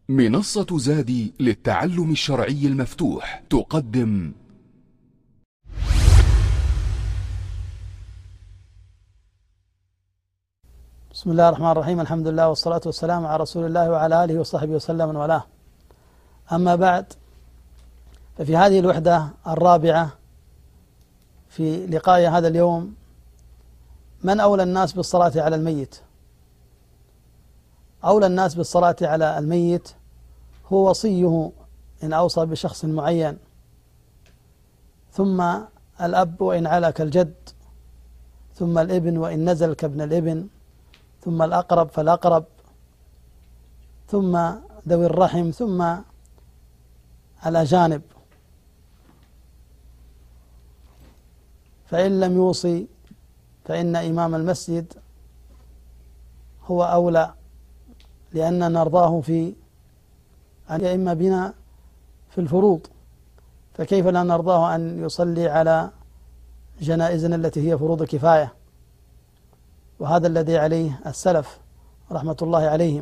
منصة زادي للتعلم الشرعي المفتوح تقدم بسم الله الرحمن الرحيم. الحمد لله والصلاة والسلام على رسول الله وعلى آله وصحبه وسلم والاه. أما بعد، ففي هذه الوحدة الرابعة في لقاء هذا اليوم: من أولى الناس بالصلاة على الميت؟ أولى الناس بالصلاة على الميت هو وصيه إن أوصى بشخص معين، ثم الأب وإن علا كالجد، ثم الابن وإن نزل كابن الابن، ثم الأقرب فالأقرب، ثم ذوي الرحم، ثم الأجانب. فإن لم يوصي فإن إمام المسجد هو أولى، لأن نرضاه في أن يئم بنا في الفروض، فكيف لا نرضاه أن يصلي على جنائزنا التي هي فروض كفاية؟ وهذا الذي عليه السلف رحمة الله عليهم.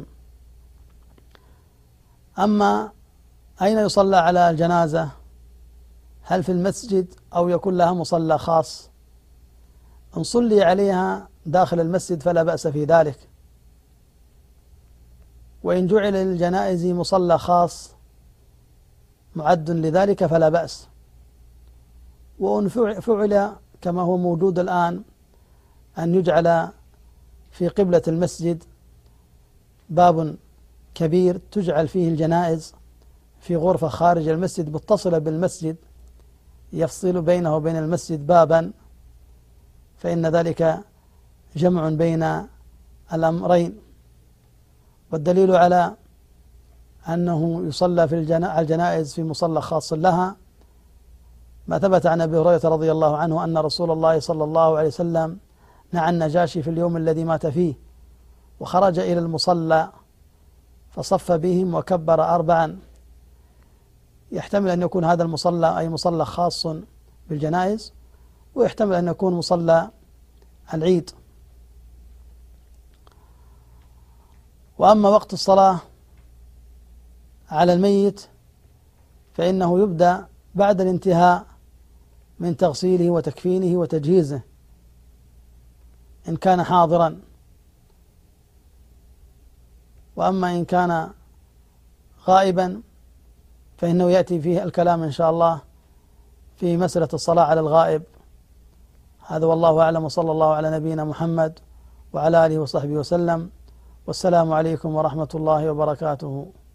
أما أين يصلى على الجنازة؟ هل في المسجد أو يكون لها مصلى خاص؟ إن صلي عليها داخل المسجد فلا بأس في ذلك، وإن جعل للجنائز مصلى خاص معد لذلك فلا بأس. وإن فعل كما هو موجود الآن أن يجعل في قبلة المسجد باب كبير تجعل فيه الجنائز في غرفة خارج المسجد متصلة بالمسجد يفصل بينه وبين المسجد بابا، فإن ذلك جمع بين الأمرين. والدليل على أنه يصلى في الجنائز في مصلى خاص لها ما ثبت عن أبي هريرة رضي الله عنه أن رسول الله صلى الله عليه وسلم نعى النجاشي في اليوم الذي مات فيه، وخرج إلى المصلى فصف بهم وكبر 4. يحتمل أن يكون هذا المصلى أي مصلى خاص بالجنائز، ويحتمل أن يكون مصلى العيد. وأما وقت الصلاة على الميت فإنه يبدأ بعد الانتهاء من تغسيله وتكفينه وتجهيزه إن كان حاضرا، وأما إن كان غائبا فإنه يأتي فيه الكلام إن شاء الله في مسألة الصلاة على الغائب. هذا والله أعلم، وصلى الله على نبينا محمد وعلى آله وصحبه وسلم، والسلام عليكم ورحمة الله وبركاته.